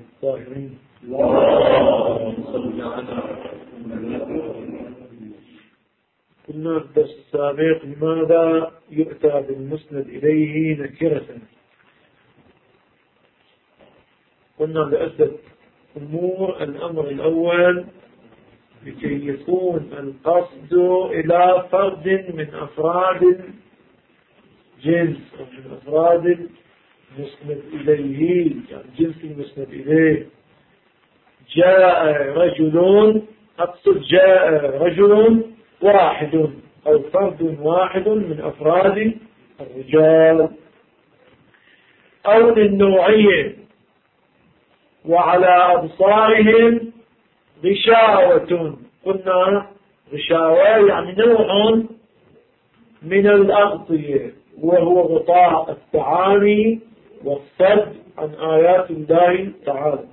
الطاهرين. قلنا في الدرس السابق لماذا يؤتى بالمسند إليه نكرة؟ قلنا لعدة أمور. الأمر الأول لكي يكون القصد إلى فرد من أفراد الجنس أو من أفراد المسند إليه، يعني جنس المسند إليه. جاء رجل، أقصد جاء رجل واحد أو فرد واحد من أفراد الرجال. أو للنوعية، وعلى أبصارهم غشاوة. قلنا غشاوة يعني نوع من الأغطية، وهو غطاء التعامي والصد عن آيات الله تعالى.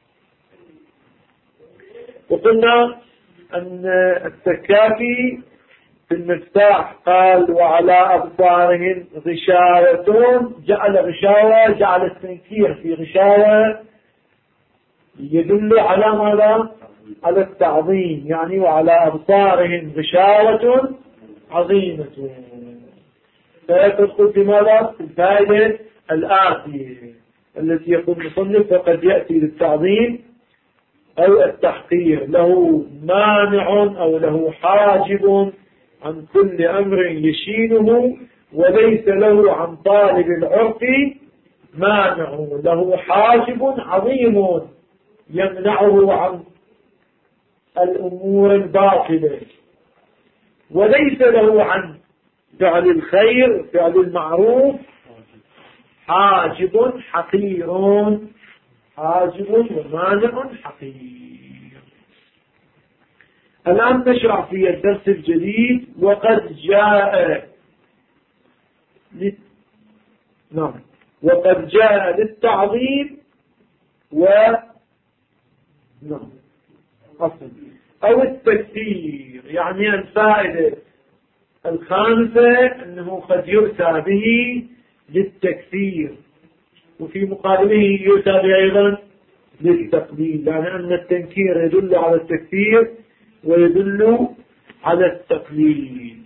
وقلنا أن التكافي في المفتاح قال وعلى أبصارهم غشاوة، جعل غشاوة، جعل التنكير في غشاوة يدل على ماذا؟ على التعظيم، يعني وعلى أبصارهم غشاوة عظيمة. فيدخل في ماذا؟ في الفائدة الآتية التي يقول المصنف وقد يأتي للتعظيم أو التحقير، له مانع أو له حاجب عن كل أمر يشينه، وليس له عن طالب العرف مانع. له حاجب عظيم يمنعه عن الأمور الباطلة، وليس له عن فعل الخير فعل المعروف حاجب حقير. حاجب ومانع حقير. الآن نشرع في الدرس الجديد. وقد جاء وقد جاء للتعظيم أو التكثير. يعني الفائدة الخامسة أنه قد يؤتى به للتكثير، وفي مقابله يؤتى به أيضا للتقليل، يعني أن التنكير يدل على التكثير ويدل على التقليل.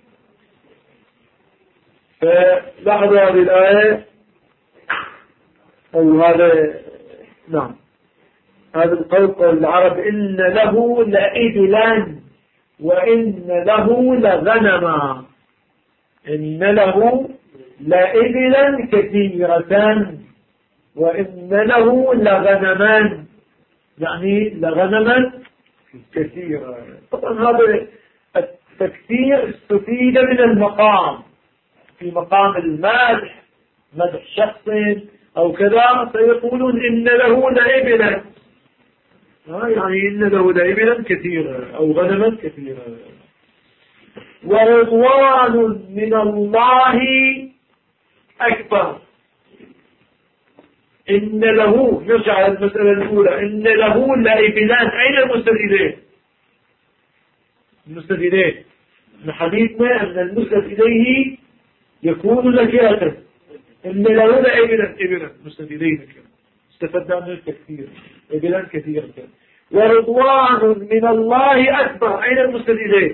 فلاحظوا هذه الآية أو هذا هذا القول قول العرب إن له لإبلا وإن له لغنما. إن له لإبلا كثيرة وإن له لغنما، يعني لغنما كثيرة. طبعا هذا التكثير استفيد من المقام، في مقام المدح، مدح شخص أو كذا، فيقولون إن له لإبلا، يعني إن له لإبلا كثيرة أو غنما كثيرة. ورضوان من الله أكبر. إن له، نرجع على المسألة الأولى، إن له لإبلان. أين المسند إليه؟ المسند إليه من حديثنا أن المسند إليه يكون لكياتا. إن له لإبلان، إبلان مسند إليه لكياتا، استفدنا من التكثير، إبلان كثيرة. ورضوان من الله أكبر. أين المسند إليه؟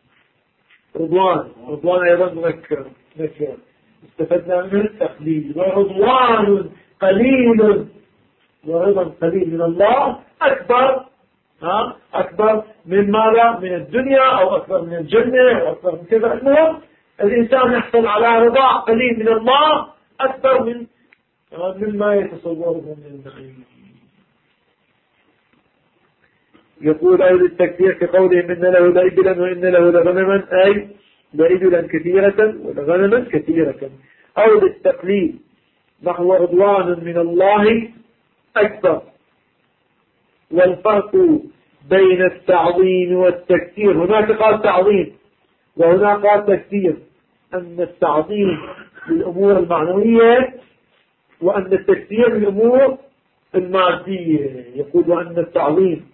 رضوان أيضا مذكر، استفدنا من التقليل. ورضوان قليل، ورضا قليل من الله أكبر، أكبر من ماذا؟ من الدنيا أو أكبر من الجنة أو أكبر من كذا. المهم الإنسان يحصل على رضا قليل من الله أكبر مما يتصوره من النعيم. يقول أهل التكفير كقولهم إن له لإبلا وإن له لغنما، أي لإبلا كثيرة ولغنما كثيرة. أو للتقليل نحو رضوان من الله أكبر. والفرق بين التعظيم والتكثير، هناك قال تعظيم وهناك قال تكثير، أن التعظيم للأمور المعنوية وأن التكثير للأمور المادية. يقول وأن التعظيم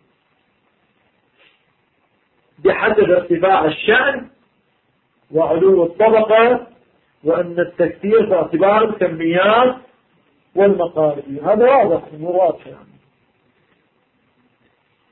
بحسب ارتفاع الشأن وعلو الطبقة، وأن التكثير باعتبار الكميات والمقادير. هذا واضح، واضح يعني.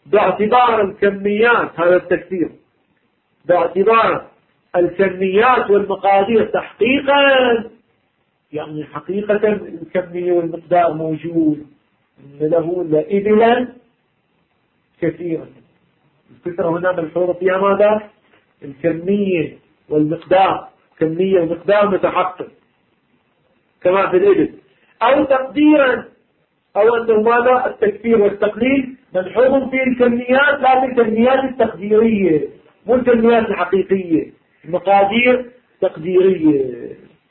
باعتبار الكميات، هذا التكثير باعتبار الكميات والمقادير تحقيقا، يعني حقيقة الكمية والمقدار موجود، إن له لإبلا كثيرا. الفكرة هنا ملحوظة فيها ماذا؟ الكمية والمقدار، كمية ومقدار متحقق كما في الإبل. أو تقديرا، أو أنه ماذا؟ التكثير والتقليل ملحوظ في الكميات، لكن الكميات التقديرية مو الكميات الحقيقية، المقادير تقديرية.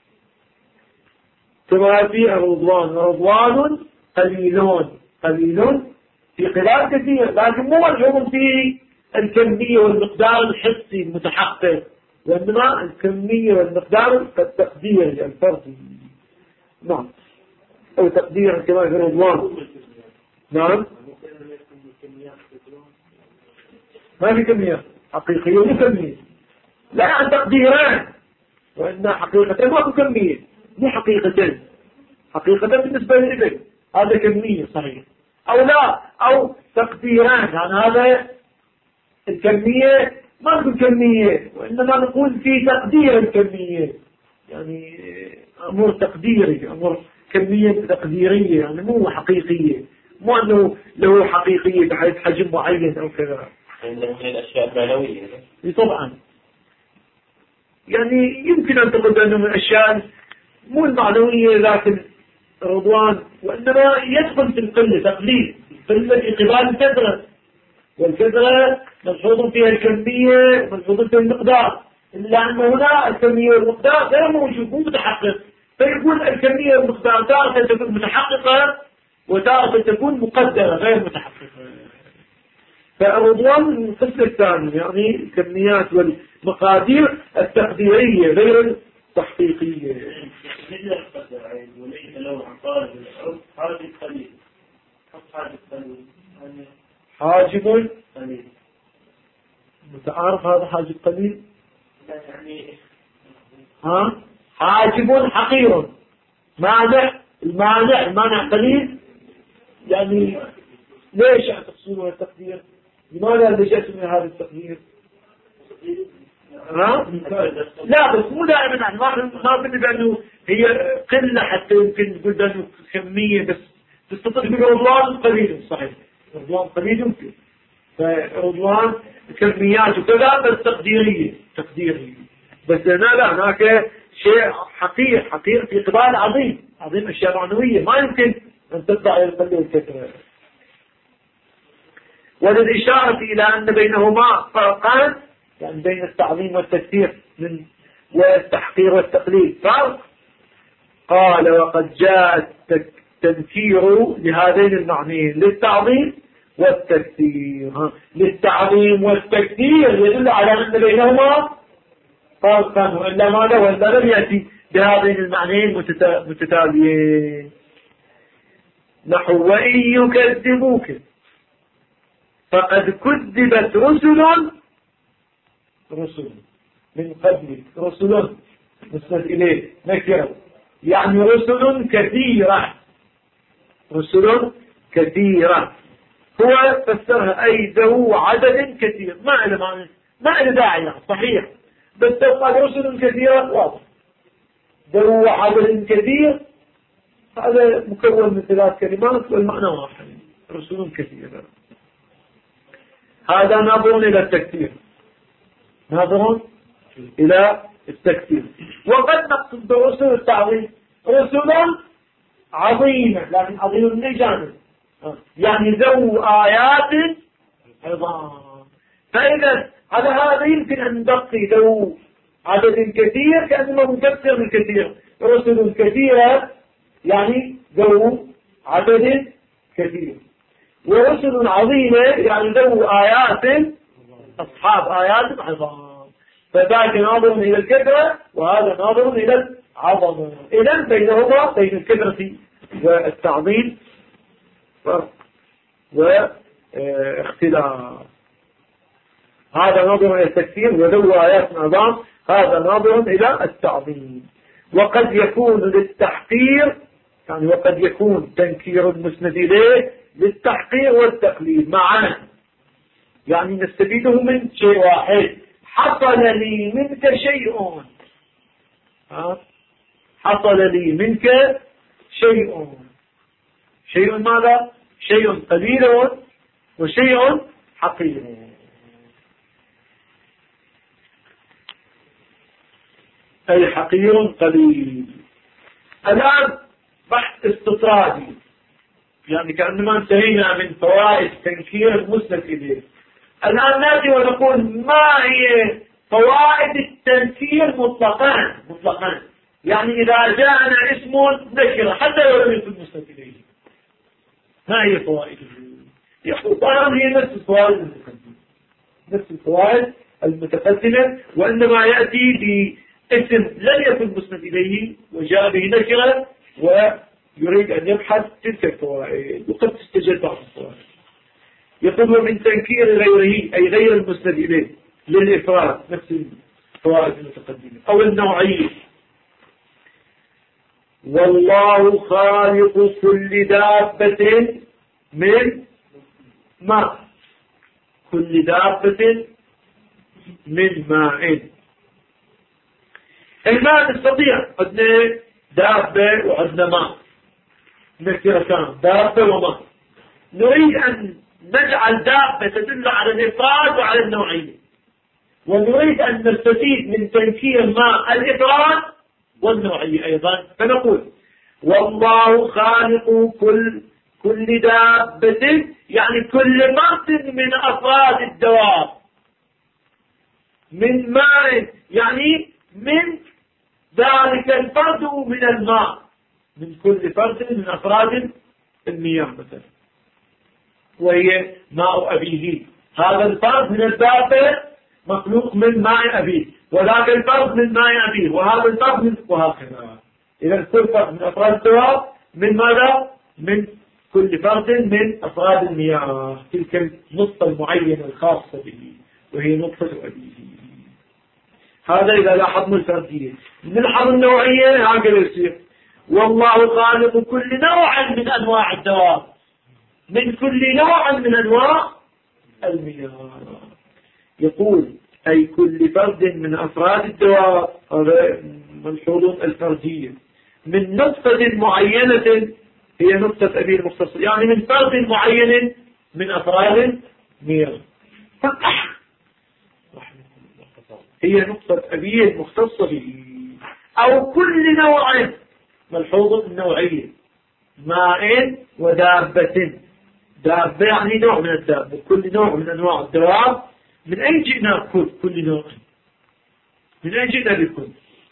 كما في الرضوان، رضوان قليلون، قليل في خلال كثير، لكن مو ملحوظ في الكمية والمقدار الحسي المتحقق، وإنما الكمية والمقدار التقديري الفردي. نعم، أو تقديرا كما في الرضوان. نعم، ما في كمية حقيقية وكمية، لا عن تقديران، وإن حقيقة ما في كمية، مو حقيقة، حقيقة بالنسبة للإبل هذا كمية صحيح، أو لا، أو تقديران، يعني هذا الكمية ما في كمية، وإنما نقول في تقدير الكمية، يعني أمور تقديرية، أمور كمية تقديرية، يعني مو حقيقية، مو أنه له حقيقية بحيث حجم معين أو كذا. عندنا من الأشياء المعنوية طبعا، يعني يمكن أن تقول أنه من الأشياء مو المعنوية لكن رضوان، وإنما يدخل في القلة، تقليل القلة في قبال الكثرة، والكثرة ملحوظ فيها الكمية وملحوظ فيها المقدار، إلا أن هنا الكمية والمقدار غير موجود، مو متحقق، فيكون الكمية والمقدار تارة تكون متحققة وتارة تكون مقدرة غير متحققة. فالرضوان من القسم الثاني، يعني الكميات والمقادير التقديرية غير التحقيقية. وليس له عقارب حاجب قليل، حاجب قليل، حاجب قليل، متعارف هذا حاجب قليل؟ لا يعني حاجب حقير، مانع، المانع قليل، يعني ليش تقصدون التقدير؟ لماذا لجأت من هذا التقدير؟ لا بس مو دائما، ما بنبقى انه هي قلة حتى يمكن تقول انه كمية، بس تستطيع برضوان قليل، صحيح رضوان قليل يمكن، فرضوان كميات وكذا بس تقديرية، بس هنا لا، هناك شيء حقيقي في قبال عظيم أشياء معنوية ما يمكن أن تتبع القلة والكثرة. وللإشارة إلى أن بينهما فرقان، يعني بين التعظيم والتكثير والتحقير والتقليل فرق. قال وقد جاء التنكير لهذين المعنيين، للتعظيم والتكثير. للتعظيم والتكثير يدل على أن بينهما فرقا، وإلا ماذا؟ وإلا لم يأتي بهذين المعنيين متتاليين. نحو وإن يكذبوك فقد كذبت رسل من قبلك، رسل مسند إليه نكرة، يعني رسل كثيرة، هو فسرها أي ذو عدد كثير، ما إلى داعي صحيح، بس تبقى رسل كثيرة واضح، ذو عدد كثير هذا مكون من 3 كلمات والمعنى واحد، رسل كثيرة. هذا ناظر إلى التكثير، وقد نقصد برسل التعظيم رسل عظيمة، لكن عظيم من جانب، يعني ذو آيات عظام. فإذا على هذا يمكن أن نبقي ذو عدد كثير كأنه مكثر من كثير، رسل كثيرة يعني ذو عدد كثير، ورسل عظيمة يعني ذو آيات، أصحاب آيات عظام. فذاك ناظر إلى الكثرة وهذا ناظر إلى العظمة. إذن بينهما، بين الكثرة والتعظيم فرق واختلاف. هذا ناظر إلى التكثير وذو آيات عظام، هذا ناظر إلى التعظيم. وقد يكون للتحقير، يعني وقد يكون تنكير المسند إليه للتحقير والتقليل معا، يعني نستفيده من شيء واحد. حصل لي منك شيء، حصل لي منك شيء. شيء ماذا؟ شيء قليل وشيء حقير. أي حقير قليل. الآن بحث استطرادي، يعني كأنما انتهينا من فوائد تنكير المسند إليه. الآن نأتي ونقول ما هي فوائد التنكير مطلقا. يعني إذا جاءنا اسم نكرة حتى لو لم يكن مسند إليه، ما هي فوائده؟ يقول طبعا هي نفس الفوائد المتقدمة، نفس الفوائد المتقدمة، وإنما يأتي باسم لم يكن مسند إليه وجاء به نكرة ويريد أن يبحث تلك الفوائد، وقد تستجد بعض الفوائد. يقول من تنكير غيره أي غير المسند إليه للإفراد، نفس الفوائد المتقدمة. أو النوعية، والله خالق كل دابة من ماء، كل دابة من ماء. الماء نستطيع عندنا دابة وعندنا ماء، نكرتان دابة وماء. نريد أن نجعل دابة تدل على الإفراد وعلى النوعية، ونريد أن نستفيد من تنكير ماء الإفراد والنوعية أيضا، فنقول والله خالق كل دابة، يعني كل فرد من أفراد الدواب، من ماء يعني من ذلك الفرد من الماء، من كل فرد من أفراد المياه مثلا، وهي ماء أبيه. هذا الفرد من الدابة مخلوق من ماء أبيه، وذاك الفرد من ماء أبيه، وهذا الفرد من، وهكذا. إذا كل فرد من أفراد الدواب من ماذا؟ من كل فرد من أفراد المياه، تلك النقطة المعينة الخاصة به وهي نقطة أبيه. هذا إذا لاحظنا الفردية. نلحظ النوعية هكذا يصير والله خالق كل نوع من أنواع الدواب، من كل نوع من أنواع المياه. يقول أي كل فرد من أفراد الدواب، هذا ملحوظ الفردية، من نقطة معينة هي نقطة أبي المختصر، يعني من فرد معين من أفراد المياه، هي نقطة أبي المختصة به. أو كل نوع، ملحوظ النوعية، ماء ودابة. دابة يعني نوع من الدابة، كل نوع من أنواع الدواب. من أين جئنا كل نوع؟ من أين جئنا بكل؟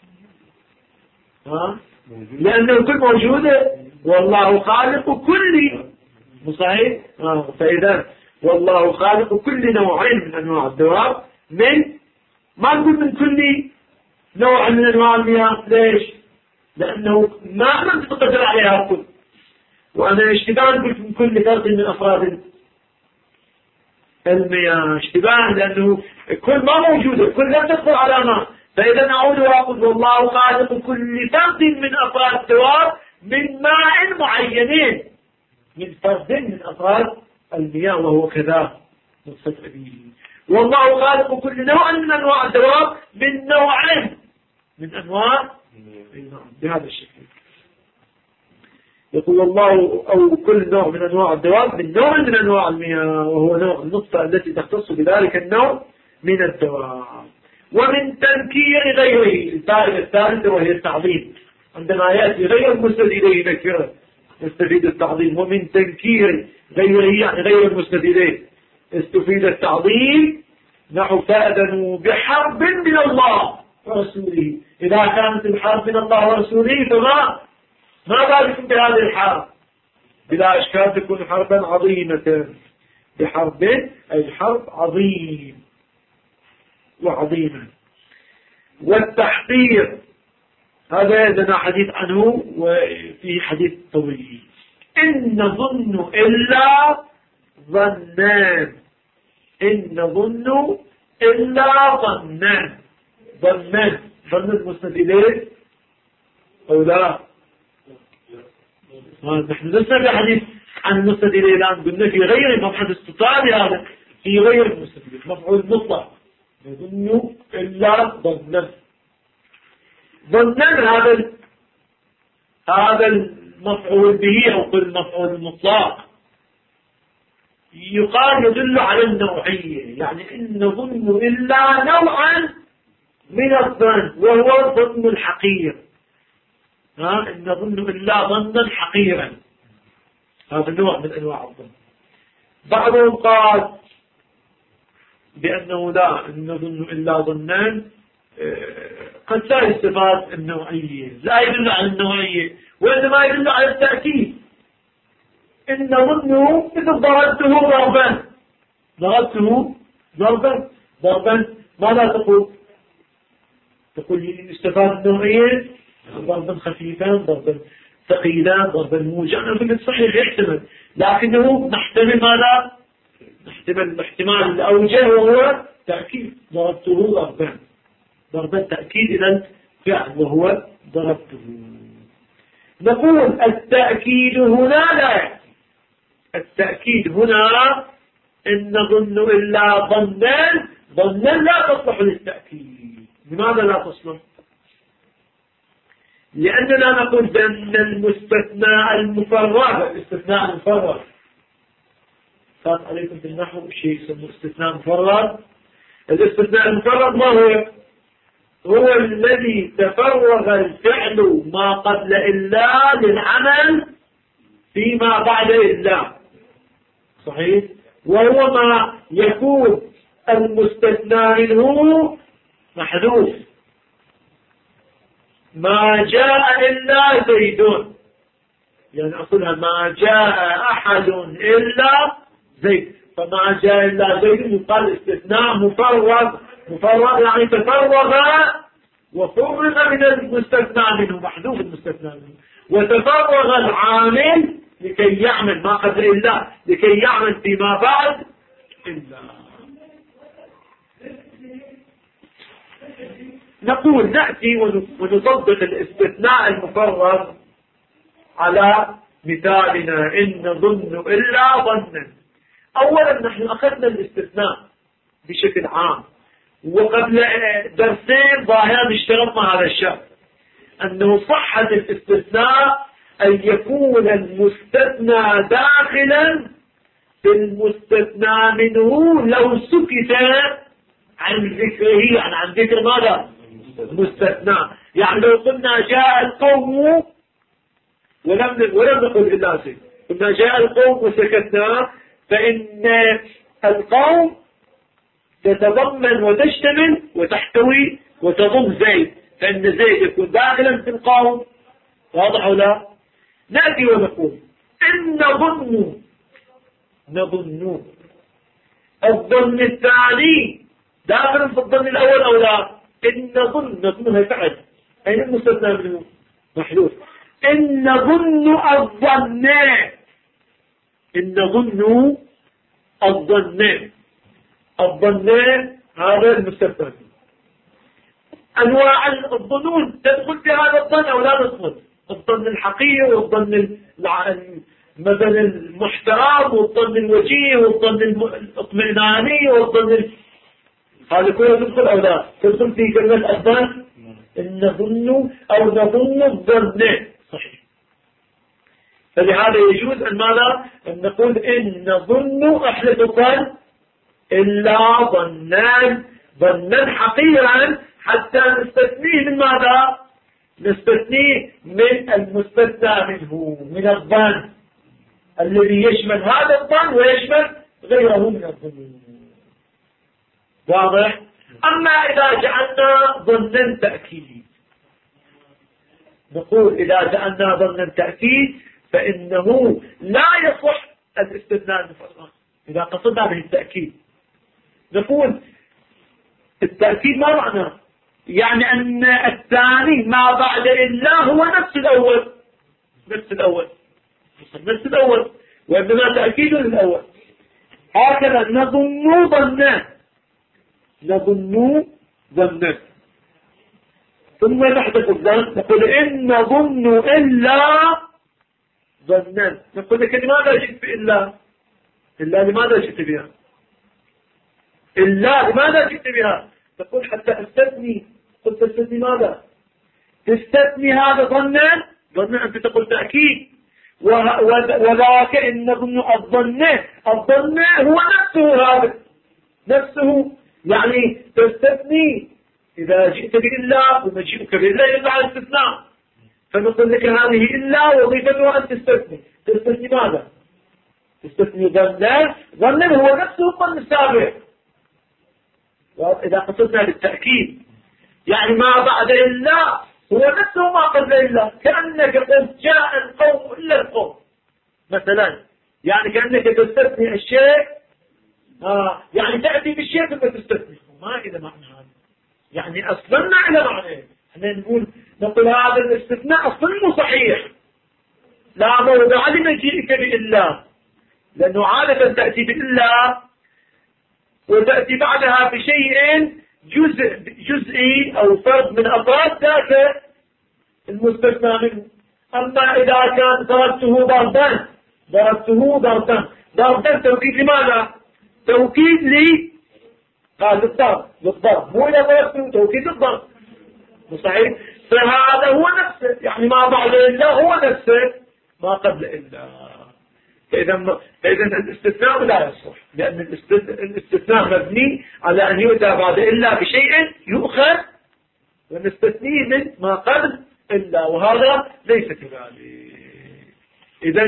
لأن الكل موجودة، والله خالق كل، صحيح؟ فإذا والله خالق كل نوع من أنواع الدواب، من ما نقول من كل نوع من أنواع المياه. ليش؟ لأنه ما نقدر عليها كل، وأنا اشتباه قلت من كل فرد من أفراد المياه، اشتباه لأنه كل ما موجودة، كل لم تدخل على ماء. فإذا نعود وأقول والله خالق كل فرد من أفراد الدواب من ماء معينين، من فرد من أفراد المياه، وهو كذا نقصة أبيه. والله خالق كل نوع من أنواع الدواب من نوع من أنواع بهذا الشكل. يقول الله أو كل نوع من أنواع الدواب من نوع من أنواع المياه، وهو نوع النطفة التي تختص بذلك النوع من الدواب. ومن تنكير غيره، الفائدة الثالثة وهي التعظيم. عندما يأتي غير المسند إليه نكرة نستفيد التعظيم. ومن تنكير غيره يعني غير المسند إليه استفيد التعظيم، نحو فأذنوا بحرب من الله ورسوله. إذا كانت الحرب من الله ورسوله ما بالكم بهذه الحرب؟ بلا إشكال تكون حربا عظيمة، بحرب أي حرب عظيم وعظيمة. والتحقير هذا لنا حديث عنه وفيه حديث طويل. إن نظن إلا ظنان، إن نظن إلا ظنان. ظنان ظن المسند إليه أو لا؟ نحن لسنا في حديث عن المسند إليه الآن، قلنا في غير مبحث استطاعي هذا. في غير المستثنى مفعول مطلق نظن إلا ظنا. ظنا هذا المفعول به أو كل مفعول مطلق يقال يدل على النوعية، يعني إن نظن إلا نوعا من الظن وهو الظن الحقير. إن نظن إلا ظنا حقيرا، هذا نوع من أنواع الظن. بعضهم قال بأنه لا نظن إلا ظنان قد لا يستفاد النوعية، لا يدل على النوعية وإنما يدل على التأكيد. إن ظنه إذا ضربته ضربا ماذا تقول؟ تقول يستفاد النوعية ضربا خفيفا، ضربا ثقيلا، ضربا موجعا، في الصحيح يحتمل، لكنه نحتمل ماذا؟ نحتمل الاحتمال الأوجه وهو تأكيد، ضربته ضربا تأكيد إلى الفعل وهو ضربته. نقول التأكيد هنا لا يأتي، التأكيد هنا إن نظن إلا ظنا لا تصلح للتأكيد. لماذا لا تصلح؟ لأننا نقول بأن الاستثناء المفرغ صار عليكم في النحو شيء يسمى استثناء مفرغ. الاستثناء المفرغ ما هو الذي تفرغ الفعل ما قبل إلا للعمل فيما بعد إلا، صحيح؟ وهو ما يكون المستثنى منه محذوف، ما جاء إلا زيد، يعني أقولها ما جاء أحد إلا زيد، فما جاء إلا زيد يقال استثناء مفرغ يعني تفرغ وفرغ من المستثنى منه، محذوف المستثنى منه، وتفرغ العامل لكي يعمل ما قبل إلا، لكي يعمل فيما بعد إلا. نقول نأتي ونطبق الاستثناء المفرغ على مثالنا إن نظن إلا ظنا. أولا نحن أخذنا الاستثناء بشكل عام، وقبل درسين ظاهرا اشترطنا هذا الشرط أنه صحة الاستثناء أن يكون المستثنى داخلا في المستثنى منه لو سكت عن ذكره، يعني عن ذكر ماذا؟ مستثنى. يعني لو قلنا جاء القوم ولم نقل إلا زيد، قلنا جاء القوم وسكتنا، فإن القوم تتضمن وتشتمل وتحتوي وتضم زيد، فإن زيد يكون داخلا في القوم، واضح ولا؟ نأتي ونقول إن نظن الظن الثاني داخل في الظن الأول أو لا؟ إن نظنها فعل، أين المستثنى منه؟ محذوف. إن نظن الظن هذا المستثنى. أنواع الظنون تدخل في هذا الظن أو لا تدخل؟ الظن الحقيقي والظن مثلا المحترم والظن الوجيه والظن الاطمئناني والظن هذا كله تدخل أو لا؟ تدخل في كلمة الظن. إن نظن أو نظن الظن، صحيح. فلهذا يجوز أن ماذا؟ أن نقول إن نظن أحدث الظن إلا ظنا حقيرا، حتى نستثنيه من ماذا؟ نستثنيه من المستثنى منه، من الظن الذي يشمل هذا الظن ويشمل غيره من الظن. واضح؟ أما إذا جعلنا ظنا تأكيد، نقول إذا جعلنا ظنا تأكيد فإنه لا يصح الاستثناء المفرغ إذا قصدنا به التأكيد. نقول التأكيد ما معنى؟ يعني أن الثاني ما بعد إلا هو نفس الأول وإنما تأكيد للأول. هكذا نظن ظنا ثم نحدث الظن، نقول إن نظن إلا ظنا. نقول لك لماذا جئت بإلا؟ إلا لماذا جئت بها؟ إلا لماذا جئت بها؟ تقول حتى استثني. قلت تستثني ماذا؟ تستثني هذا ظنا أنت تقول تأكيد، وذاك إن ظن الظن هو نفسه، هذا نفسه، يعني تستثني إذا جئت بإلا ومجيئك بإلا يدل على الاستثناء. فنقول لك هذه إلا وظيفتها أن تستثني ماذا؟ تستثني ظنا هو نفسه الظن السابق. إذا قصدنا بالتأكيد يعني ما بعد إلا هو نفسه ما قبل إلا، كأنك قلت جاء القوم إلا القوم مثلا، يعني كأنك تستثني الشيء، يعني تأتي بالشيء ثم تستثني، ما إلى معنى هذا، يعني أصلا ما إلى معنى. احنا نقول هذا الاستثناء أصلا صحيح، لا موضع لمجيئك بإلا، لأنه عادة تأتي بإلا وتأتي بعدها بشيء جزئي أو فرد من أفراد ذاك المستثنى منه. أما إذا كان ضربته ضربا توكيد لماذا؟ توكيد للضرب، مو إذا ضربته توكيد للضرب، صحيح؟ فهذا هو نفسه، يعني ما بعد إلا هو نفسه ما قبل إلا. فإذا الاستثناء لا يصح، لأن الاستثناء مبني على أن يؤتى بعد إلا بشيء يؤخذ ونستثنيه من ما قبل إلا، وهذا ليس كذلك. إذا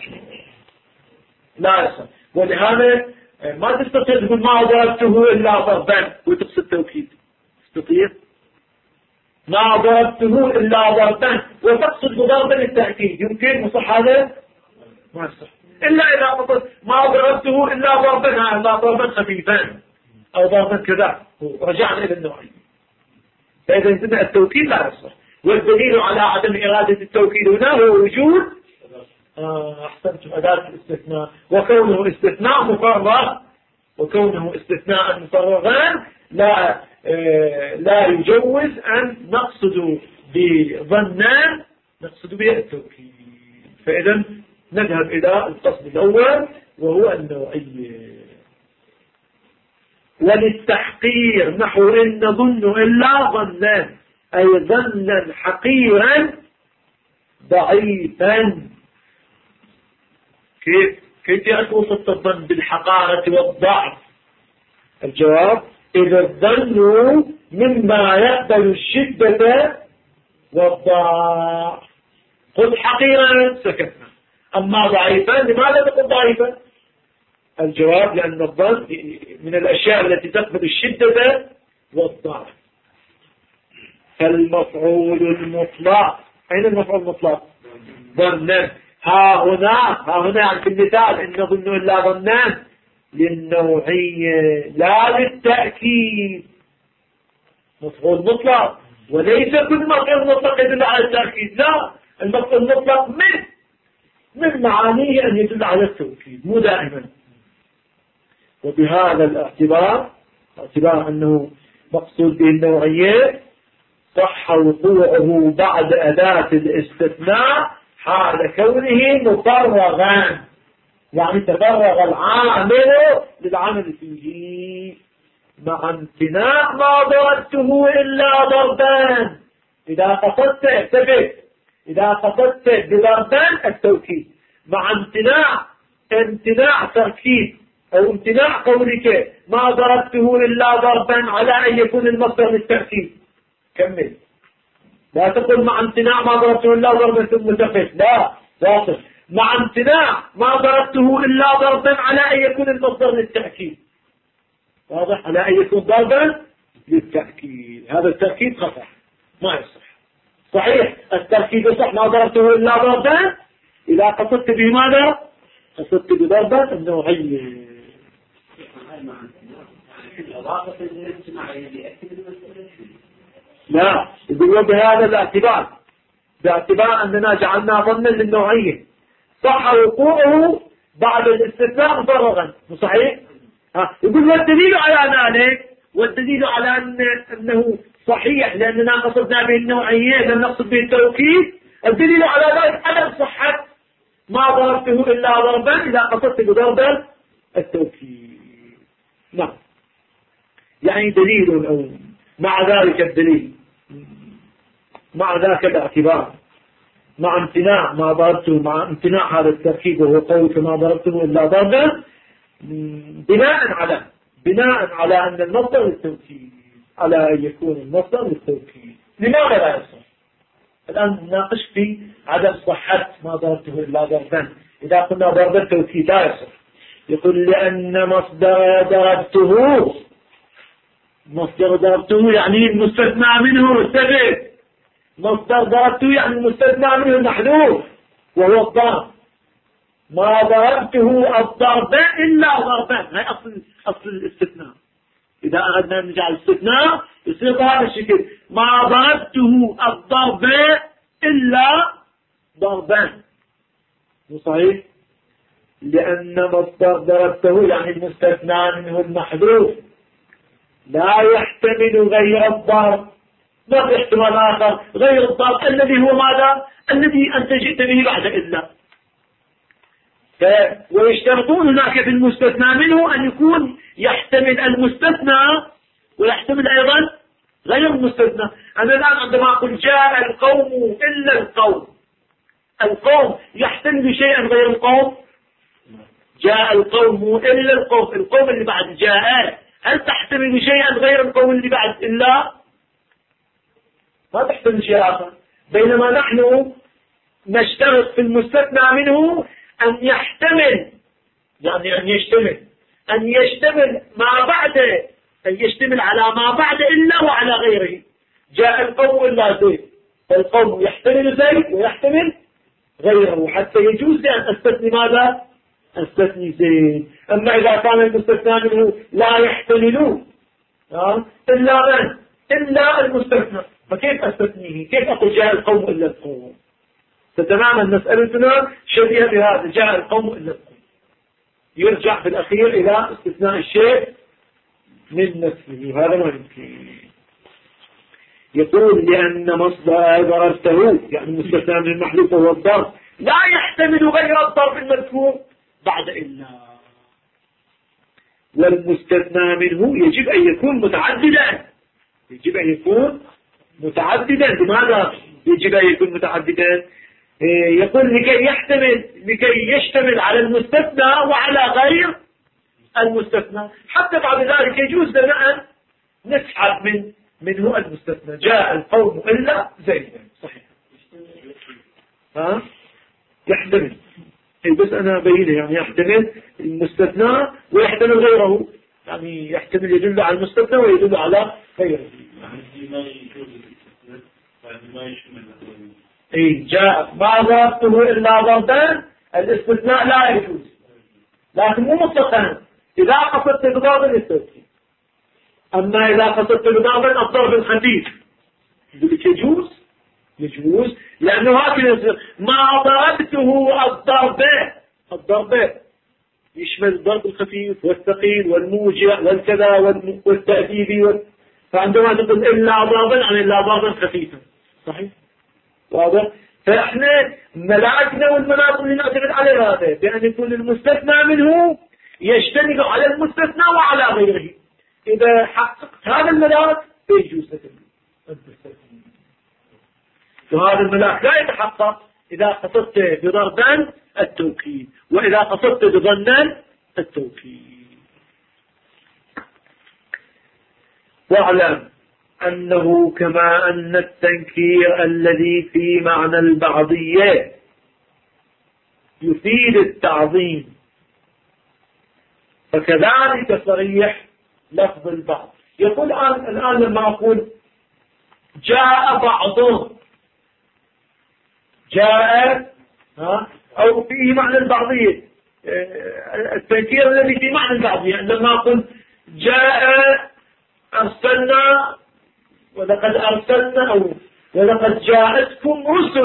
لا يصح. ولهذا ما تستطيع تقول ما ضربته إلا ضربا وتقصد توكيد، تستطيع ما ضربته إلا ضربا وتقصد ضربا التأكيد، يمكن مصح هذا؟ ما يصح. إلا إذا قلت ما ضربته إلا ضربا خفيفا أو ضربا كذا، رجعنا إلى النوعين. فإذا انتبه التوكيد لا يصح. والدليل على عدم إرادة التوكيد هنا هو وجود أحسنتم أداة الاستثناء، وكونه استثناء مفرغا لا يجوز أن نقصد بظنان نقصد به التوكيد. فإذا نذهب إلى القصد الأول وهو النوعية. وللتحقير نحو إن نظن إلا ظنا، أي ظنا حقيرا ضعيفا. كيف يوصف الظن بالحقارة والضعف؟ الجواب: إذا الظن مما يقبل الشدة والضعف. قل حقيرا سكتنا، أما ضعيفا لماذا تقول ضعيفا؟ الجواب: لأن الظن من الأشياء التي تقبل الشدة والضعف. فالمفعول المطلق، أين المفعول المطلق؟ ظنا. ها هنا يعني في المثال إن نظن إلا ظنان للنوعية لا للتأكيد. مفعول مطلق، وليس كل مفعول مطلق يدل على التأكيد، لا، المفعول المطلق من معانيه أن يدل على التوكيد، مو دائما. وبهذا الاعتبار أنه مقصود به النوعية صح وقوعه بعد أداة الاستثناء حال كونه مفرغا، يعني تفرغ العامل للعمل فيه مع امتناع ما ضربته إلا ضربان. إذا قصدت بضربان التوكيد مع امتناع تركيب أو امتناع قولك ما ضربته إلا ضربا على أن يكون المصدر للتأكيد. كمل، لا تقول مع امتناع ما ضربته إلا ضربا ثم تقف، لا، واصل مع امتناع ما ضربته إلا ضربا على أن يكون المصدر للتأكيد. واضح؟ على أن يكون ضربا للتأكيد. هذا التأكيد خطأ ما يصح. صحيح التأكيد يصح ما ضربته إلا ضربا إذا قصدت به ماذا؟ قصدت بضربة النوعية. لا، يقول بهذا باعتبار أننا جعلنا ظنا للنوعية صح وقوعه بعد الاستثناء مفرغا، صحيح؟ يقول والدليل على ذلك، والدليل على أنه صحيح لأننا قصدنا به النوعية لم نقصد به التوكيد. الدليل على ذلك عدم صحة ما ضربته إلا ضربا إذا قصدت بضربا التوكيد. نعم. يعني دليل أو مع ذلك الدليل، مع ذاك الاعتبار، مع امتناع ما ضربته، مع امتناع هذا التركيب وهو قول ما ضربته إلا ضربا، بناء على أن المصدر للتوكيد، على أن يكون المصدر للتوكيد. لماذا لا يصح؟ الآن نناقش في عدم صحة ما ضربته إلا ضربا. إذا قلنا ضرب التوكيد لا يصح، يقول لأن مصدر ضربته يعني المستثنى منه السبب، مصدر ضربته يعني المستثنى منه المحذوف وهو الضرب. ما ضربته الضرب إلا ضربا، هي أصل الاستثناء. إذا أردنا أن نجعل الاستثناء يصير بهذا الشكل: ما ضربته الضرب إلا ضربا. مو صحيح؟ لأن مصدر ضربته يعني المستثنى منه المحذوف لا يحتمل غير الضرب. ما في احتمال آخر غير الضرب الذي هو ماذا؟ الذي أنت جئت به بعد إلا. ويشترطون هناك في المستثنى منه أن يكون يحتمل المستثنى ويحتمل أيضا غير المستثنى. أنا الآن عندما أقول جاء القوم إلا القوم يحتمل شيئا غير القوم؟ جاء القوم إلا القوم اللي بعد جاء هل تحتمل شيئا غير القوم اللي بعد إلا؟ ما تحتمل شيء آخر. بينما نحن نشترط في المستثنى منه أن يحتمل، يعني أن يشتمل ما بعد، أن يشتمل على ما بعد إلا وعلى غيره. جاء القوم إلا زيد، فالقوم يحتمل زيد ويحتمل غيره، حتى يجوز لي أن أستثني ماذا؟ أستثني زيد. أما إذا كان المستثنى منه لا يحتمل إلا من؟ إلا المستثنى، فكيف أستثنيه؟ كيف أقول جاء القوم إلا القوم؟ فتماما مسألتنا شبيهة بهذا، جاء القوم إلا القوم. يرجع في الأخير إلى استثناء الشيء من نفسه، هذا ما يمكن. يقول لأن مصدر ضربته يعني المستثنى من المحذوف وهو الضرب لا يحتمل غير الضرب المذكور بعد إلا. والمستثنى منه يجب أن يكون متعددا. لماذا يجب أن يكون متعددا؟ يقول لكي يشتمل على المستثنى وعلى غير المستثنى، حتى بعد ذلك يجوز لنا أن نسحب منه المستثنى. جاء القوم إلا زيدا، صحيح يحتمل، بس أنا بينه يعني يحتمل المستثنى ويحتمل غيره، يعني يحتمل يدل على المستثنى ويدل على غيره. جاء ما ضربته إلا ضربان، الاستثناء لا يجوز، لكن مو مطلقا. إذا قصدت بضرب التوكيد، أما إذا قصدت بضرب الضرب الخفيف يجوز، لأنه هكذا ما ضربته الضرب يشمل الضرب الخفيف والثقيل والموجع والكذا والتأديبي فعندما تقول إلا ضربا عن إلا ضربا خفيفا، صحيح؟ واضح؟ فإحنا ملاكنا والمناط اللي نعتمد على هذا بأن يكون المستثنى منه يشتمل على المستثنى وعلى غيره. إذا حققت هذا الملاك يجوز لك المستثنى، وهذا الملاك لا يتحقق إذا قصدت بضربا التوكيد وإذا قصدت بظنا التوكيد. واعلم أنه كما أن التنكير الذي في معنى البعضية يفيد التعظيم، فكذلك صريح لفظ البعض. يقول الآن لما أقول جاء بعضهم، جاء أو فيه معنى البعضية، التنكير الذي في معنى البعضية، لما أقول جاء أرسلنا ولقد أرسلنا أو ولقد جاءتكم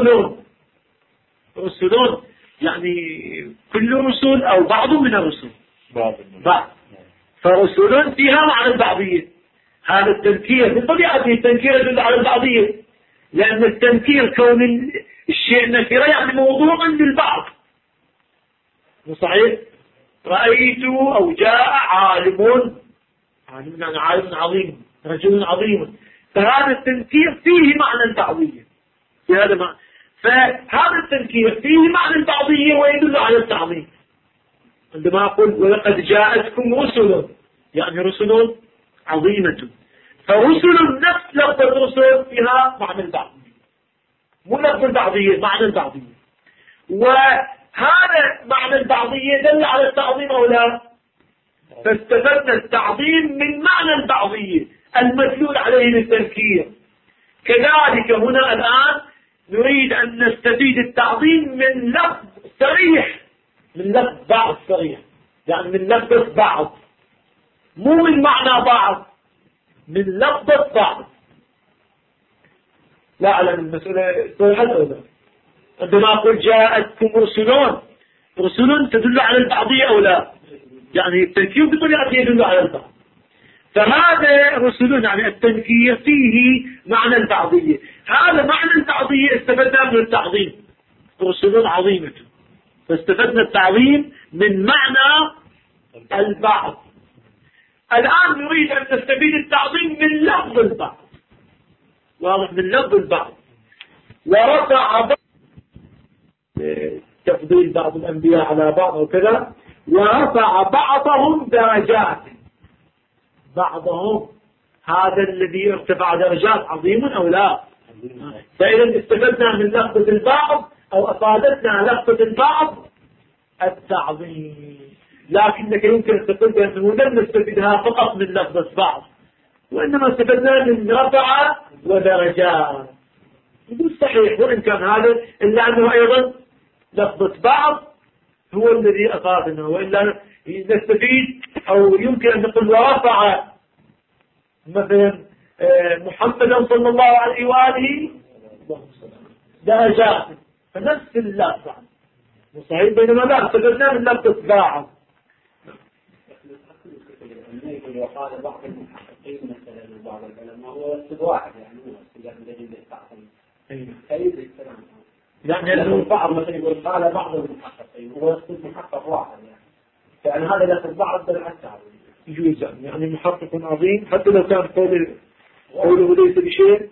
رسل، يعني كل رسل أو بعض من الرسل، بعض، فرسل فيها معنى البعضية. هذا التنكير بطبيعته التنكير يدل على البعضية، لأن التنكير كون الشيء نكرة يعني موضوع للبعض، صحيح؟ رأيت أو جاء عالم، يعني عالم عظيم، رجل عظيم. فهذا التنكير فيه معنى البعضية، في هذا معنى. فهذا التنكير فيه معنى البعضية ويدل على التعظيم. عندما أقول ولقد جاءتكم رسل، يعني رسل عظيمة، فرسل نفس لفظ الرسل فيها معنى البعضية، مو لفظ البعضية، معنى البعضية. وهذا معنى البعضية دل على التعظيم أو لا؟ فاستفدنا التعظيم من معنى البعضية المدلول عليه للتنكير. كذلك هنا الآن نريد أن نستفيد التعظيم من لفظ صريح، من لفظ بعض صريح، يعني من لفظ بعض، مو من معنى بعض، من لفظ بعض. لا أعلم المسألة صريحة أو لا. عندما أقول جاءتكم رسل تدل على البعضية أو لا؟ يعني التنكير بطريقة يدل على البعض. فهذا رسل يعني التنكير فيه معنى البعضية، هذا معنى البعضية استفدنا من التعظيم، رسل عظيمة، فاستفدنا التعظيم من معنى البعض. الآن نريد أن نستفيد التعظيم من لفظ البعض، واضح، من لفظ البعض. ورفع تفضيل بعض الأنبياء على بعض وكذا، ورفع بعضهم درجات، بعضهم هذا الذي ارتفع درجات عظيم أو لا؟ فإذا استفدنا من لفظة البعض أو أفادتنا لفظة البعض التعظيم. لكنك يمكن أن تقول بأنه لم نستفدها فقط من لفظة بعض، وإنما استفدنا من رفع ودرجات. يقول صحيح، وإن كان هذا إلا أنه أيضا لفظة بعض هو الذي أفادنا، وإلا نستفيد أو يمكن أن نقول ورفع مثلا محمدا صلى الله عليه وآله درجات، فنفس اللفظ صحيح، بينما لا استفدنا من لفظة بعض. وقال بعض المحققين مثلا وبعض العلماء هو اسم واحد، يعني هو الذي يستعمل كيف الكلام، يعني لأنه بعض مثلا يقول قال بعض المحققين هو اسم محقق واحد، يعني هذا لفظ بعض دل على التعظيم يجوز، يعني محقق عظيم حتى لو كان قوله ليس بشيء.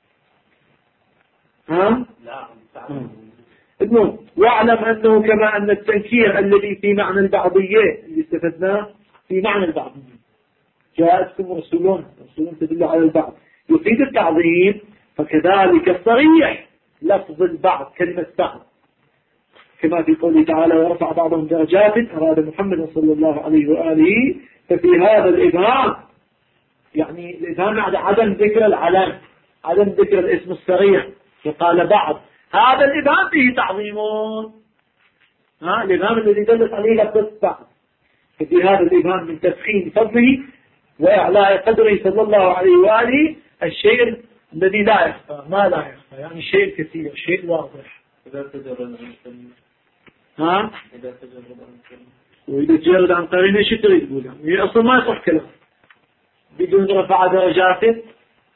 ها؟ لا المهم، واعلم أنه كما أن التنكير الذي في معنى البعضية اللي استفدناه في معنى البعضية، جاءتكم رسل تدل على البعض يفيد التعظيم، فكذلك الصريح لفظ البعض كلمة بعض، كما في قوله تعالى ورفع بعضهم درجات، أراد محمد صلى الله عليه وآله. ففي هذا الإبهام، يعني الإبهام عدم ذكر العلم، عدم ذكر الاسم الصريح، وقال بعض، هذا الإبهام فيه تعظيم، الإبهام الذي دلت عليه لفظ بعض. ففي هذا الإبهام من تفخيم فضله وإعلاء قدره صلى الله عليه وآله الشيء الذي لا يخفى، ما لا يخفى، يعني شيء كثير، شيء واضح. إذا تجرد وإذا تجرد عن قرينه شو تريد تقول؟ هي أصلا ما يصح كلام بدون رفع درجاته،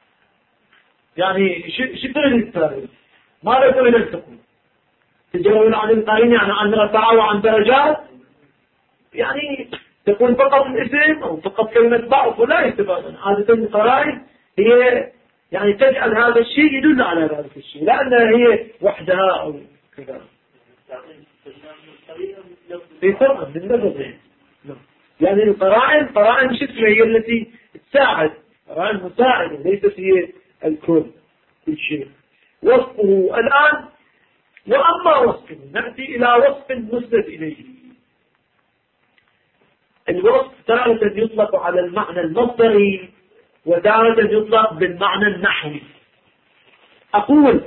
يعني شو تريد تقول؟ ماذا تريد أن تقول؟ تجرد عن القرين يعني عن رفع وعن درجات، يعني تكون فقط الاسم أو فقط كلمة بعض ولا يستفاد. عادة القرائن هي يعني تجعل هذا الشيء يدل على ذلك الشيء، لأنها هي وحدها أو كذا. في فرق بالنسبة، يعني القرائن شو اسمها؟ هي التي تساعد، قرائن مساعدة ليست هي الكل كل شيء. وصفه الآن، وأما وصفه نأتي إلى وصف مسند إليه. الوصف تارة يطلق على المعنى المصدري وتارة يطلق بالمعنى النحوي. أقول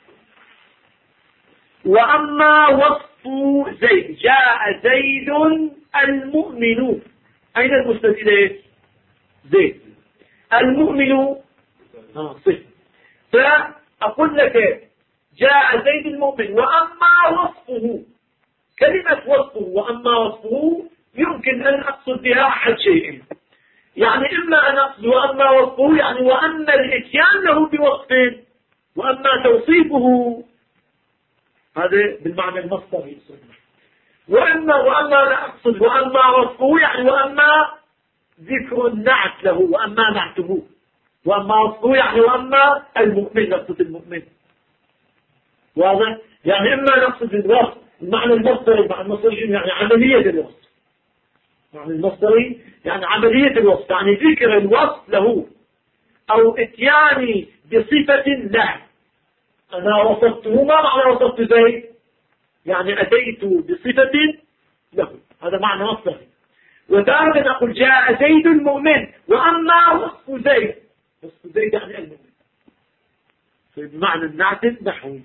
وأما وصف زيد، جاء زيد المؤمن، أين المسند إليه؟ زيد المؤمن صفر. فأقول لك جاء زيد المؤمن، وأما وصفه، كلمة وصفه وأما وصفه يمكن أن أقصد بها أحد شيئين، يعني إما أن أقصد وأما وصفه يعني وأما الإتيان له بوصف، وأما توصيفه هذا بالمعنى المصدري، وأما لا أقصد وأما وصفه يعني وأما ذكر النعت له وأما نعته وأما وصفه، يعني وأما المؤمن، نقصد المؤمن. واضح؟ يعني إما نقصد الوصف المعنى المصدري، مع المصدري يعني عملية الوصف، معنى المصدري يعني عملية الوصف، يعني ذكر الوصف له أو اتياني بصفة له. أنا وصفته، ما معنى وصفت زيد؟ يعني أتيت بصفة له، هذا معنى مصدري. وتارة أقول جاء زيد المؤمن، وأما وصف زيد، وصف زيد يعني المؤمن، بمعنى النعت النحوي.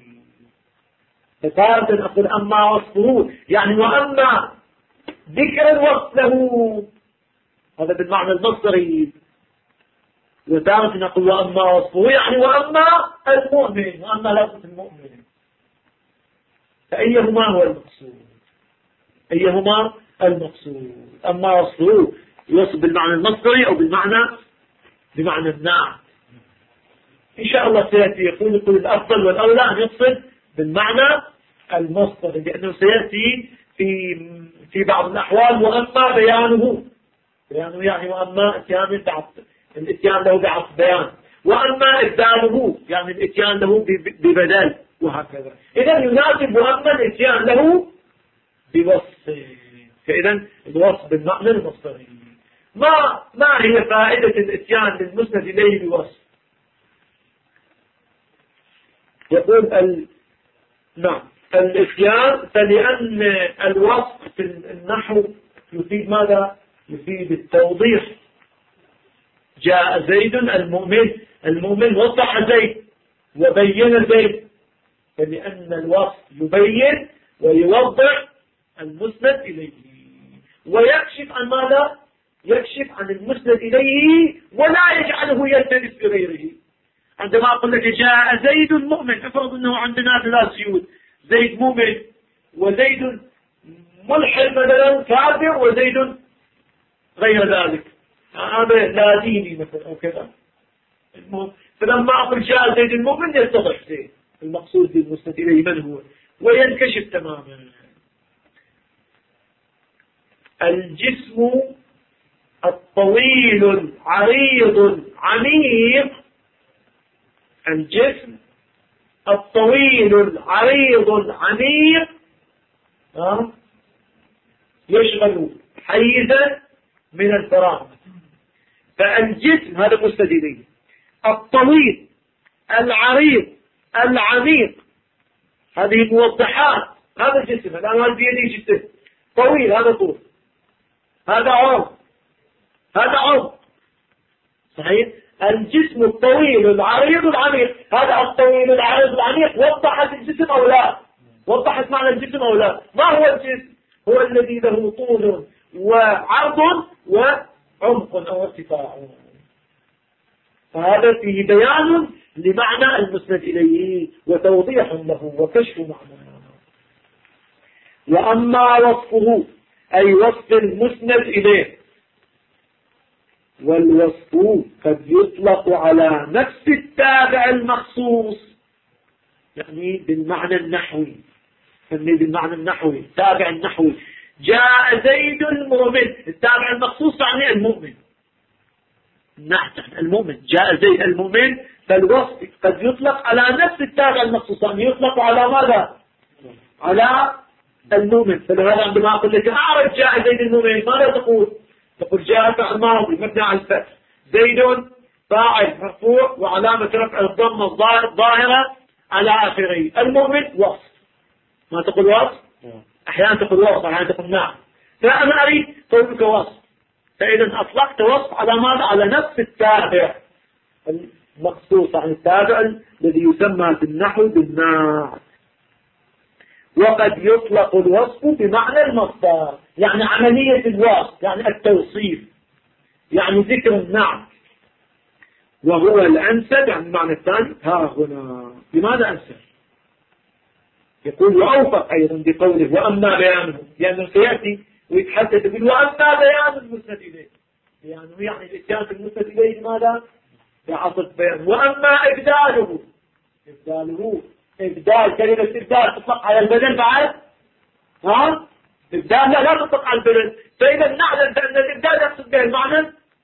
فتارة أقول أما وصفه، يعني وأما ذكر الوصف له، هذا بالمعنى المصدري. وتارة نقول وأما وصفه، يعني وأما المؤمن، وأما لفظ المؤمن. فأيهما هو المقصود؟ أيهما المقصود؟ أما وصفه يوصف بالمعنى المصدري أو بمعنى النعت. إن شاء الله سيأتي يقول الأفضل والأولى أن يقصد بالمعنى المصدري، لأنه سيأتي في بعض الأحوال وأما بيانه يعني وأما الاتيان له بعطف بيان، وأما إبداله يعني الاتيان له ببدل، وهكذا. إذا يناسب وأما الاتيان له بوصف. فإذا الوصف بالمعنى المصدري. ما هي فائدة الاتيان للمسند إليه بوصف؟ يقول نعم الاتيان، فلأن الوصف في النحو يفيد ماذا؟ يفيد التوضيح. جاء زيد المؤمن وضح زيد وبين زيد، فلأن الوصف يبين ويوضح المسند إليه، ويكشف عن ماذا؟ يكشف عن المسند إليه ولا يجعله يلتبس بغيره. عندما أقول لك جاء زيد المؤمن، افرض أنه عندنا ثلاث زيود، زيد مؤمن وزيد ملحد مثلا كافر وزيد غير ذلك، هذا لا ديني مثلا أو كذا. فلما أقول جاء زيد المؤمن يتضح زيد المقصود بالمسند إليه من هو، وينكشف تماما. الجسم الطويل العريض العميق، الجسم الطويل العريض العميق يشغل حيزا من الفراغ. فالجسم هذا مسند إليه، الطويل العريض العميق، هذه موضحات. هذا الجسم الآن هذا بيدي جسم طويل، هذا طول، هذا عرض، هذا عرض، صحيح. الجسم الطويل العريض العميق، هذا الطويل العريض العميق وضحت الجسم أو لا؟ وضحت معنى الجسم أو لا؟ ما هو الجسم؟ هو الذي له طول وعرض وعمق أو ارتفاع. فهذا فيه بيان لمعنى المسند إليه وتوضيح له وكشف معناه. وأما وصفه أي وصف المسند إليه، والوصف قد يطلق على نفس التابع المخصوص، يعني بالمعنى النحوي، بالمعنى النحوي التابع النحوي. جاء زيد المؤمن، التابع المخصوص يعني المؤمن، نحن المؤمن. جاء زيد المؤمن، فالوصف قد يطلق على نفس التابع المخصوص، يعني يطلق على ماذا؟ على المؤمن. فلهذا عندما أقول لك أعرف جاء زيد المؤمن، ماذا تقول؟ تقول جاء فعل ماضي مبني على الفتح، زيد فاعل مرفوع وعلامة رفع الضمة الظاهرة على آخره، المؤمن وصف. ما تقول وصف؟ أحيانا تقول وصف، أحيانا تقول نعم. فأنا أريد قولك وصف، فإذا أطلقت وصف على ماذا؟ على نفس التابع المخصوص، عن التابع الذي يسمى في النحو بالنعت. وقد يطلق الوصف بمعنى المصدر، يعني عملية الوصف، يعني التوصيف، يعني ذكر النعت. وهو الأنسب، يعني المعنى الثاني ها هنا. لماذا أنسب؟ يقول وأوفق أيضا بقوله وأما بيانه، لأنه سيأتي ويتحدث يقول وأما بيان المسند إليه، يعني الإتيان في المسند إليه ماذا؟ بعطف بيان. وأما إبداله، إبدال، كلمة إبدال تطلق على البدن بعد؟ إبدال لا تطلق على البدن. فإذا نعلم بأن الإبدال يقصد به المعنى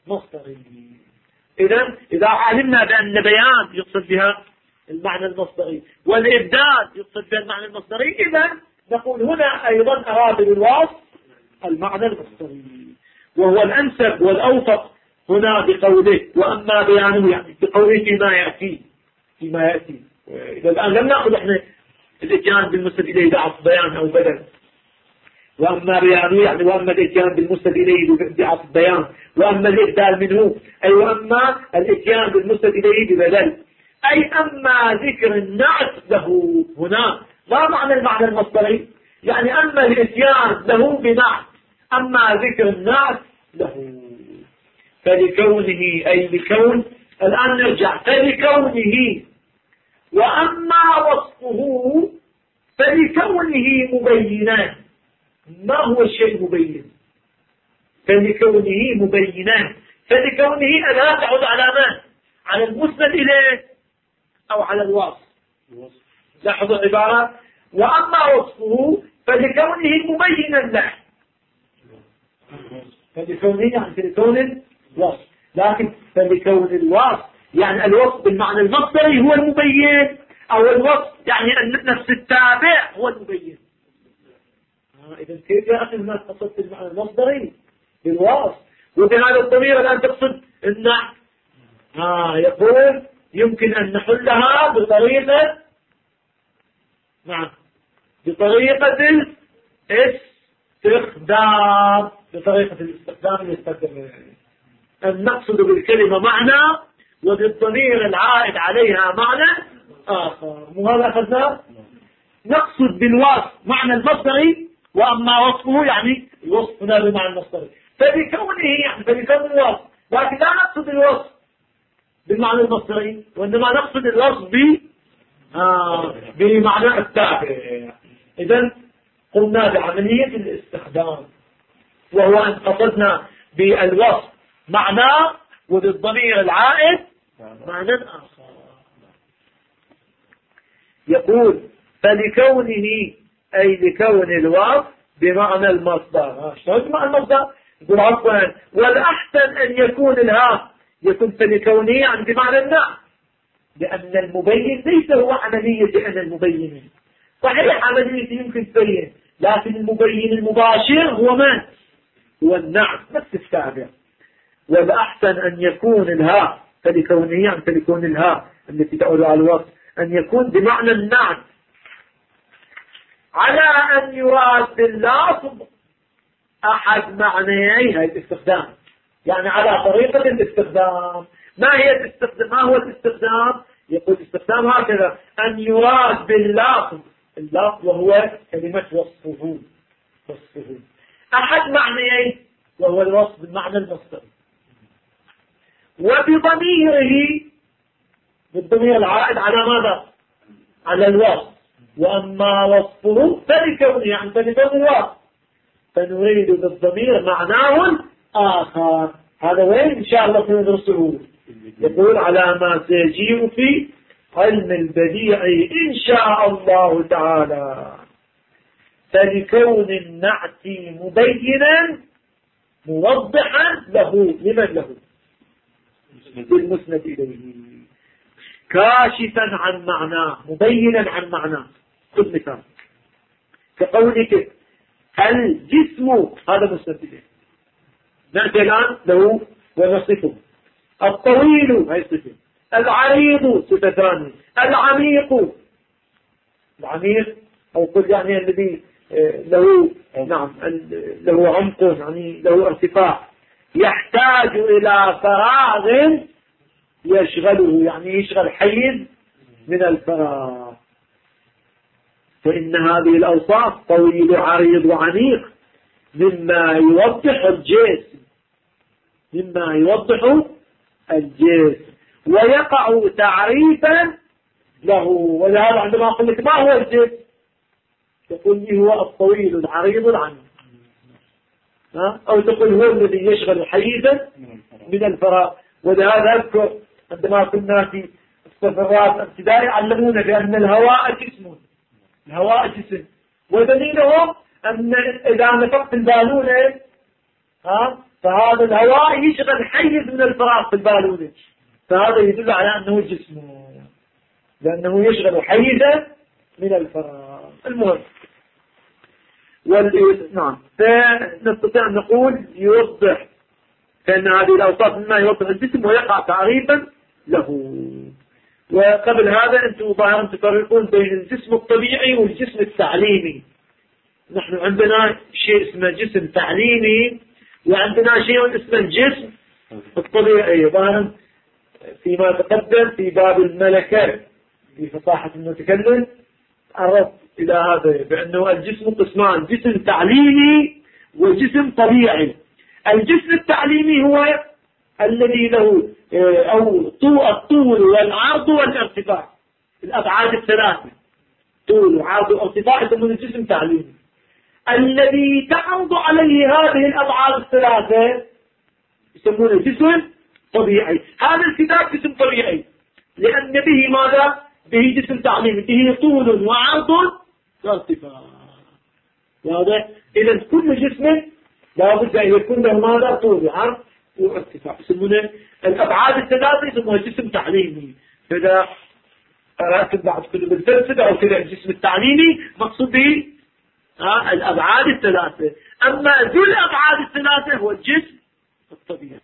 إذا علمنا بأن بيان يقصد بها المعنى المصدري والإبدال يقصد بها المعنى المصدري، إذا نقول هنا أيضا أراد بالوصف المعنى المصدري، وهو الأنسب والأوفق هنا بقوله وأما بيانه، يعني بقوله فيما يأتي. إذا الآن لم نأخذ احنا الاتيان بالمسند إليه بعض بيان أو بدل، وأما بيانه يعني وأما الاتيان بالمسند إليه بعض بيان، وأما الإبدال منه أي وأما الاتيان بالمسند إليه ببدل، أي أما ذكر النعت له هنا ما معنى المعنى المصدري، يعني أما الاتيان له بنعت، أما ذكر النعت له فلكونه أي لكون. الآن نرجع فلكونه، وأما وصفه فلكونه مبينا. ما هو الشيء مبين؟ فلكونه مبينا، فلكونه ألا تعود على من؟ على المسند إليه أو على الوصف؟ لاحظوا العبارة، وأما وصفه فلكونه مبينا له، فلكونه يعني فلكون الوصف، لكن فلكون الوصف يعني الوصف بالمعنى المصدري هو المبين، أو الوصف يعني أن نفس التابع هو المبين. إذا كيف يا أخي ما قصدت المعنى المصدري بالوصف وبهذا الضمير الآن تقصد النحو؟ يقول يمكن أن نحلها بطريقة بطريقة الاستخدام، بطريقة الاستخدام يستخدم أن نقصد بالكلمة معنى وبالضمير العائد عليها معنى آخر. وهذا أخذناه. نقصد بالوصف معنى المصدري، وأما وصفه يعني الوصف هنا بمعنى المصدري، فبكونه يعني فبكون الوصف، لكن لا نقصد الوصف بالمعنى المصدري، وإنما نقصد الوصف بمعنى التابع. إذن قلنا بعملية الاستخدام، وهو أن قصدنا بالوصف معنى وبالضمير العائد معنى آخر. يقول فلكونه أي لكون الوصف بمعنى المصدر. شلون بمعنى المصدر؟ يقول عفوا والأحسن أن يكون الها يكون فلكونه يعني بمعنى النعم، لأن المبين ليس هو عملية أن المبين صحيح عملية يمكن تبين، لكن المبين المباشر هو من؟ هو النعم نفس التابع. والأحسن أن يكون الها فلكونه يعني فلكون الها التي تعود على الوصف أن يكون بمعنى النعم، على أن يراد باللفظ أحد معنيين الاستخدام، يعني على طريقة الاستخدام. ما هو الاستخدام؟ يقول الاستخدام هكذا أن يراد باللفظ وهو كلمة وصفه أحد معنيين، وهو الوصف بالمعنى المصدري، وبضميره بالضمير العائد على ماذا؟ على الوصف. وأما وصفه فلكونه يعني فلكون الوصف، فنريد بالضمير معناه آخر. هذا وين إن شاء الله سندرسه؟ يقول على ما سيجيء في علم البديع إن شاء الله تعالى. فلكون النعت مبينا موضحا له لمن له؟ بالمسند إليه، كاشفا عن معناه مبينا عن معناه. خذ مثال كقولك الجسم، هذا مسند إليه، نأتي الآن له ونصفه. الطويل هي صفة، العريض صفة ثانية، العميق أو قل يعني الذي له له عمق يعني له ارتفاع، يحتاج إلى فراغ يشغله يعني يشغل حيز من الفراغ. فإن هذه الأوصاف طويل عريض وعميق مما يوضح الجسم ويقع تعريفا له. ولهذا عندما أقول لك ما هو الجسم تقول لي هو الطويل العريض العميق، أو تقول هو الذي يشغل حيزا من الفراغ. ولهذا أذكر عندما كنا في السفرات الابتدائية علمونا بأن الهواء جسم، ودليلهم أن إذا نفخت البالونة فهذا الهواء يشغل حيز من الفراغ في البالونة، فهذا يدل على أنه جسمه، لأنه يشغل حيزا من الفراغ. المهم نعم، فنستطيع أن نقول يوضح فإن هذه الأوصاف مما يوضح الجسم ويقع تعريفا له. وقبل هذا أنتم ظاهرا تفرقون بين الجسم الطبيعي والجسم التعليمي. نحن عندنا شيء اسمه جسم تعليمي، وعندنا شيء اسمه الجسم الطبيعي. ظاهرا فيما تقدم في باب الملكة في فصاحة المتكلم عرفت إلى هذا بأنه الجسم قسمان، جسم تعليمي وجسم طبيعي. الجسم التعليمي هو الذي له أو الطول والعرض والارتفاع، الأبعاد الثلاثة، طول وعرض وارتفاع، يسمونه الجسم التعليمي. الذي تعرض عليه هذه الأبعاد الثلاثة يسمونه جسم طبيعي. هذا الكتاب جسم طبيعي لأن به ماذا؟ به جسم تعليمي، به طول وعرض وارتفاع. واضح؟ إذا كل جسم لابد أن يكون له ماذا؟ طول وعرض وارتفاع، يسمونه الأبعاد الثلاثة يسمونه جسم تعليمي. فإذا قرأت بعض كتب الفلسفة أو كذا الجسم التعليمي مقصود به الأبعاد الثلاثة. أما ذو الأبعاد الثلاثة هو الجسم الطبيعي.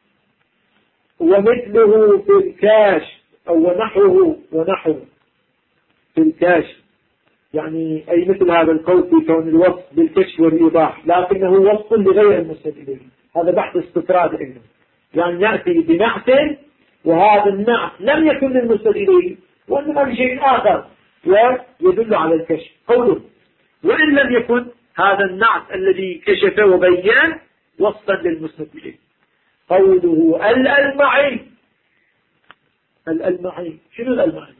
ومثله في الكاشف أو ونحوه في الكاشف، يعني أي مثل هذا القول في كون الوصف بالكشف والإيضاح، لكنه وصف لغير المسند إليه. هذا بحث استطراد إنه يعني نأتي بنعت وهذا النعت لم يكن للمسند إليه وإنما لشيء آخر ويدل على الكشف. قوله وإن لم يكن هذا النعت الذي كشف وبين وصفا للمسند إليه. قوله الألمعي. الألمعي شنو الألمعي؟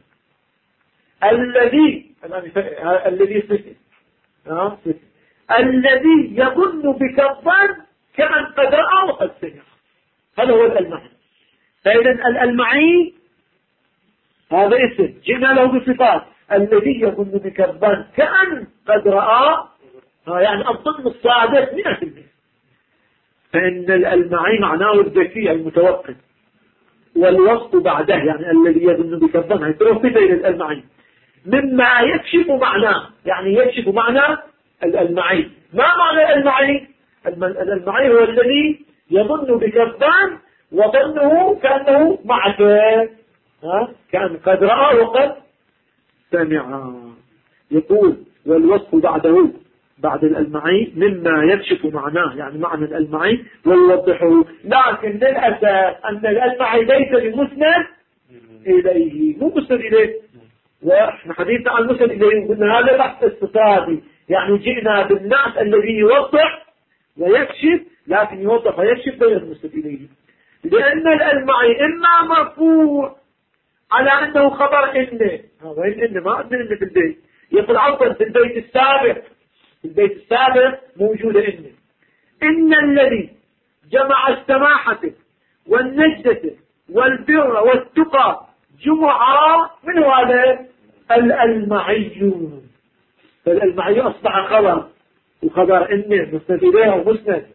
الذي صفة الذي يظن بك الظن كمن قد رأى وقد سمع، هذا هو الألمعي. فإذا الألمعي هذا اسم جئنا له بصفات، الذي يظن بك الظن كأن قد رأى، يعني الظن الصادق 100%. فإن الألمعي معناه الذكي المتوقف، والوصف بعده يعني الذي يظن بك الظن يتوقف إلى الألمعي مما يكشف معناه، يعني يكشف معنى الألمعي. ما معنى الألمعي؟ الألمعي هو الذي يظن بك الظن وظنه كأنه معك، كأن قد رأى وقد سمع. يقول والوصف بعده بعد الألمعي مما يكشف معناه، يعني معنى الألمعي ويوضحه. لكن للأسف أن الألمعي ليس بمسند إليه، مو مسند إليه. وإحنا حديثنا عن المسند إليه قلنا هذا بحث استطرادي، يعني جئنا بالناس الذي يوضح ويكشف، لكن يوضح ويكشف غير المسند إليه. لأن الألمعي إما مرفوع على أنه خبر إنه، وين إنه ما أدري إنه في البيت، يقول عفوا في البيت السابق، في البيت السابق موجودة إن الذي جمع السماحة والنجدة والبر والتقى جمعة من هذا الألمعي. فالألمعي أصبح خبر، وخبر إنه مسند إليه ومسند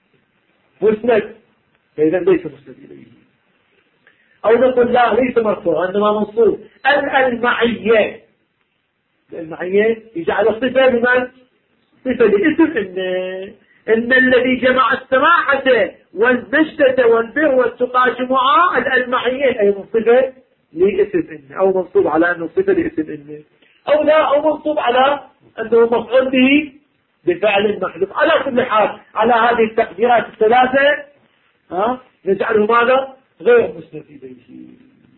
فإذا ليس مسند إليه. أو نقول لا ليس مرفوع إنما منصوب. الألمعية يجعل الصفة لمن؟ صفة لاسم إن الذي جمع السماحة والنجدة والبر والتقى جمعة. الألمعية أي صفة لاسم إن، أو منصوب على أنه صفة لاسم إن، أو لا، أو منصوب على أنه مفعول به بفعل محذوف. على كل حال على هذه التقديرات الثلاثة نجعله ماذا؟ غير مسند إليه.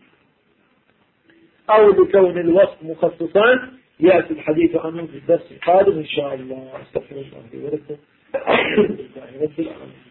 أو لكون الوصف مخصصا يأتي الحديث عنه في الدرس القادم إن شاء الله. استغفر الله ولكم.